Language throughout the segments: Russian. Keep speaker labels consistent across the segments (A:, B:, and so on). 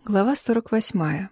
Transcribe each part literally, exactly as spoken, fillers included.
A: Глава сорок восьмая.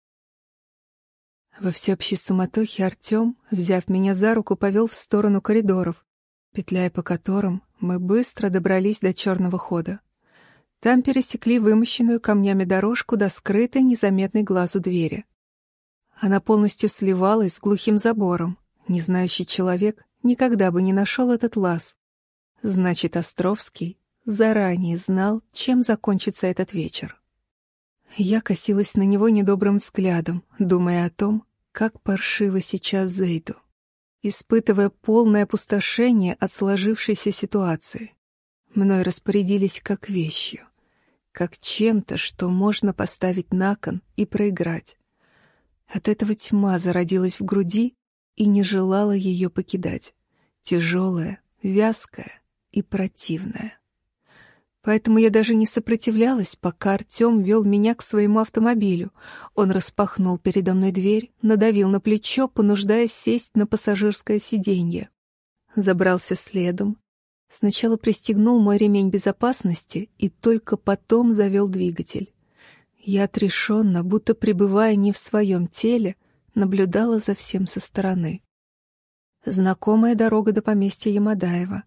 A: Во всеобщей суматохе Артем, взяв меня за руку, повел в сторону коридоров, петляя по которым мы быстро добрались до черного хода. Там пересекли вымощенную камнями дорожку до скрытой, незаметной глазу двери. Она полностью сливалась с глухим забором. Незнающий человек никогда бы не нашел этот лаз. Значит, Островский заранее знал, чем закончится этот вечер. Я косилась на него недобрым взглядом, думая о том, как паршиво сейчас Зейду, испытывая полное опустошение от сложившейся ситуации. Мной распорядились как вещью, как чем-то, что можно поставить на кон и проиграть. От этого тьма зародилась в груди и не желала ее покидать, тяжелая, вязкая и противная. Поэтому я даже не сопротивлялась, пока Артем вел меня к своему автомобилю. Он распахнул передо мной дверь, надавил на плечо, понуждая сесть на пассажирское сиденье. Забрался следом. Сначала пристегнул мой ремень безопасности и только потом завел двигатель. Я отрешенно, будто пребывая не в своем теле, наблюдала за всем со стороны. Знакомая дорога до поместья Ямадаева.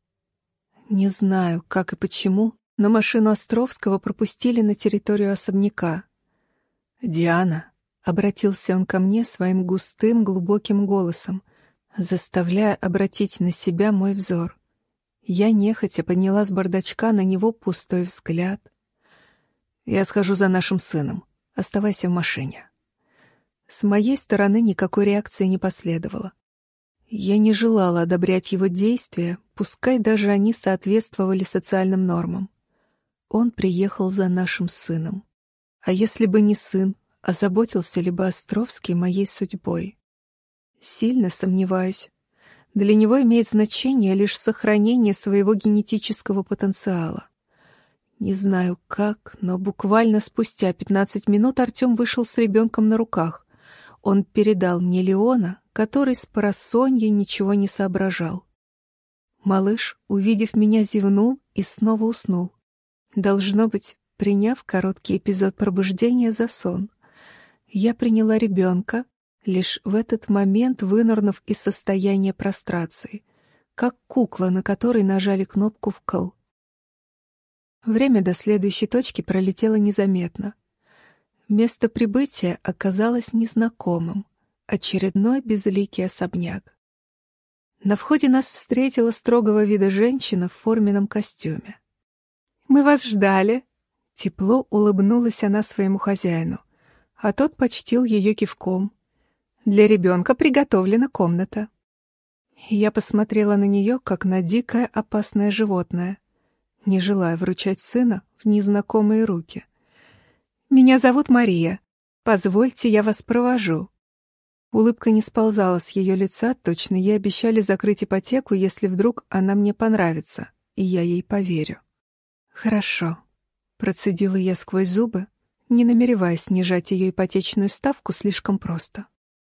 A: Не знаю, как и почему, но машину Островского пропустили на территорию особняка. «Диана», — обратился он ко мне своим густым, глубоким голосом, заставляя обратить на себя мой взор. Я нехотя подняла с бардачка на него пустой взгляд. «Я схожу за нашим сыном. Оставайся в машине». С моей стороны никакой реакции не последовало. Я не желала одобрять его действия, пускай даже они соответствовали социальным нормам. Он приехал за нашим сыном. А если бы не сын, озаботился ли бы Островский моей судьбой? Сильно сомневаюсь. Для него имеет значение лишь сохранение своего генетического потенциала. Не знаю как, но буквально спустя пятнадцать минут Артем вышел с ребенком на руках. Он передал мне Леона, который с просонья ничего не соображал. Малыш, увидев меня, зевнул и снова уснул. Должно быть, приняв короткий эпизод пробуждения за сон. Я приняла ребенка, лишь в этот момент вынырнув из состояния прострации, как кукла, на которой нажали кнопку «вкл». Время до следующей точки пролетело незаметно. Место прибытия оказалось незнакомым. Очередной безликий особняк. На входе нас встретила строгого вида женщина в форменном костюме. «Мы вас ждали!» Тепло улыбнулась она своему хозяину, а тот почтил ее кивком. «Для ребенка приготовлена комната». Я посмотрела на нее, как на дикое опасное животное, не желая вручать сына в незнакомые руки. «Меня зовут Мария. Позвольте, я вас провожу». Улыбка не сползала с ее лица, точно ей обещали закрыть ипотеку, если вдруг она мне понравится, и я ей поверю. «Хорошо», — процедила я сквозь зубы, не намереваясь снижать ее ипотечную ставку слишком просто.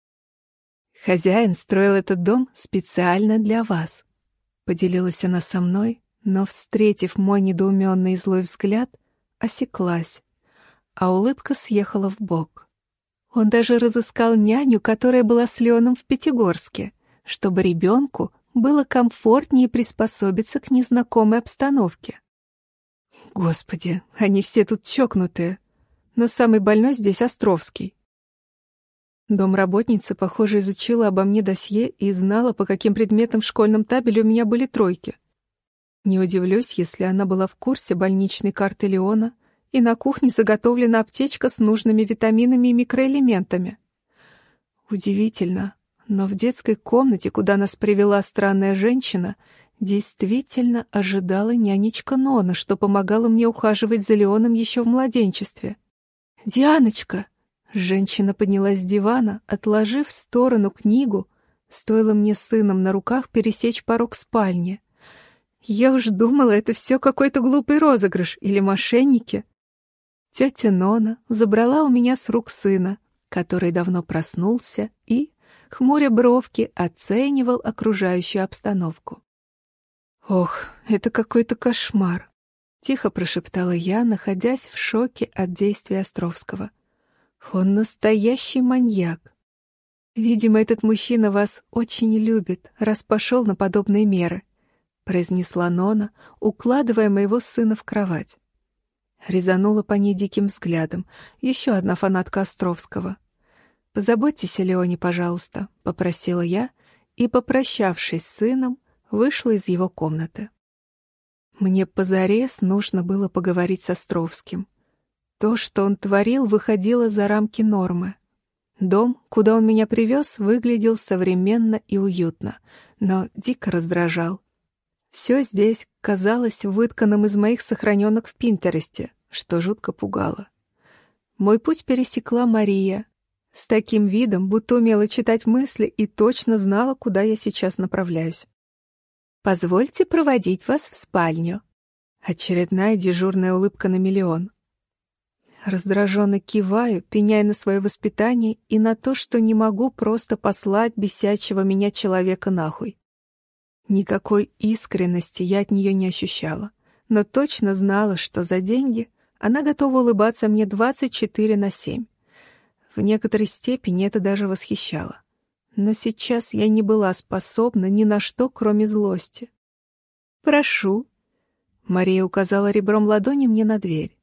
A: «Хозяин строил этот дом специально для вас», — поделилась она со мной, но, встретив мой недоуменный и злой взгляд, осеклась, а улыбка съехала вбок. Он даже разыскал няню, которая была с Леоном в Пятигорске, чтобы ребенку было комфортнее приспособиться к незнакомой обстановке. Господи, они все тут чокнутые, но самый больной здесь Островский. Домработница, похоже, изучила обо мне досье и знала, по каким предметам в школьном табеле у меня были тройки. Не удивлюсь, если она была в курсе больничной карты Леона, и на кухне заготовлена аптечка с нужными витаминами и микроэлементами. Удивительно, но в детской комнате, куда нас привела странная женщина, действительно ожидала нянечка Нона, что помогала мне ухаживать за Леоном еще в младенчестве. «Дианочка!» Женщина поднялась с дивана, отложив в сторону книгу, стоило мне с сыном на руках пересечь порог спальни. Я уж думала, это все какой-то глупый розыгрыш или мошенники. Тетя Нона забрала у меня с рук сына, который давно проснулся и, хмуря бровки, оценивал окружающую обстановку. Ох, это какой-то кошмар. Тихо прошептала я, находясь в шоке от действия Островского. Он настоящий маньяк. Видимо, этот мужчина вас очень любит, раз пошел на подобные меры, произнесла Нона, укладывая моего сына в кровать. Резанула по ней диким взглядом. Еще одна фанатка Островского. «Позаботьтесь о Леоне, пожалуйста», — попросила я, и, попрощавшись с сыном, вышла из его комнаты. Мне позарез нужно было поговорить с Островским. То, что он творил, выходило за рамки нормы. Дом, куда он меня привез, выглядел современно и уютно, но дико раздражал. Все здесь казалось вытканным из моих сохраненок в Пинтересте, что жутко пугало. Мой путь пересекла Мария, с таким видом, будто умела читать мысли и точно знала, куда я сейчас направляюсь. «Позвольте проводить вас в спальню». Очередная дежурная улыбка на миллион. Раздраженно киваю, пеняя на свое воспитание и на то, что не могу просто послать бесячего меня человека нахуй. Никакой искренности я от нее не ощущала, но точно знала, что за деньги она готова улыбаться мне двадцать четыре на семь. В некоторой степени это даже восхищало. Но сейчас я не была способна ни на что, кроме злости. «Прошу», — Мария указала ребром ладони мне на дверь.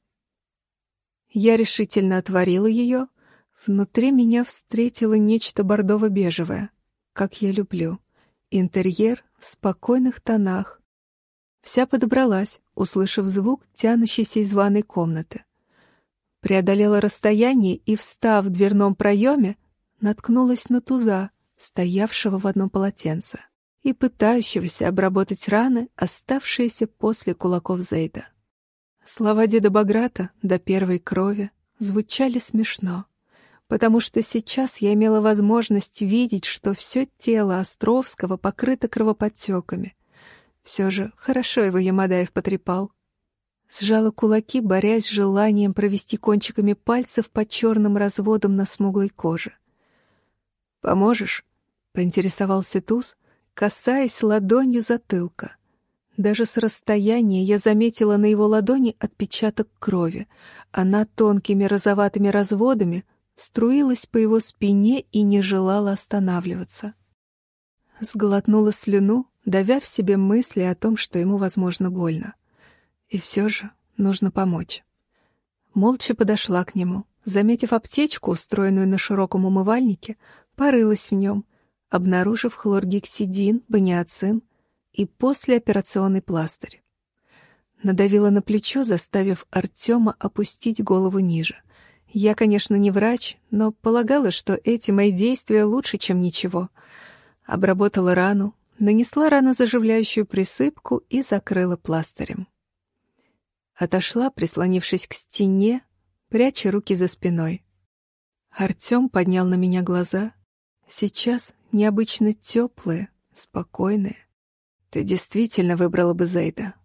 A: Я решительно отворила ее. Внутри меня встретило нечто бордово-бежевое, как я люблю. Интерьер в спокойных тонах. Вся подобралась, услышав звук, тянущийся из ванной комнаты. Преодолела расстояние и, встав в дверном проеме, наткнулась на туза, стоявшего в одном полотенце, и пытающегося обработать раны, оставшиеся после кулаков Зейда. Слова деда Баграта до первой крови звучали смешно, потому что сейчас я имела возможность видеть, что все тело Островского покрыто кровоподтеками. Все же хорошо его Ямадаев потрепал. Сжала кулаки, борясь с желанием провести кончиками пальцев по черным разводам на смуглой коже. «Поможешь?» — поинтересовался туз, касаясь ладонью затылка. Даже с расстояния я заметила на его ладони отпечаток крови. Она тонкими розоватыми разводами струилась по его спине и не желала останавливаться. Сглотнула слюну, давя в себе мысли о том, что ему, возможно, больно. И все же нужно помочь. Молча подошла к нему, заметив аптечку, устроенную на широком умывальнике, порылась в нем, обнаружив хлоргексидин, баниацин и послеоперационный пластырь. Надавила на плечо, заставив Артема опустить голову ниже. Я, конечно, не врач, но полагала, что эти мои действия лучше, чем ничего. Обработала рану, нанесла ранозаживляющую присыпку и закрыла пластырем. Отошла, прислонившись к стене, пряча руки за спиной. Артем поднял на меня глаза. Сейчас необычно теплые, спокойные. «Ты действительно выбрала бы Зейда?»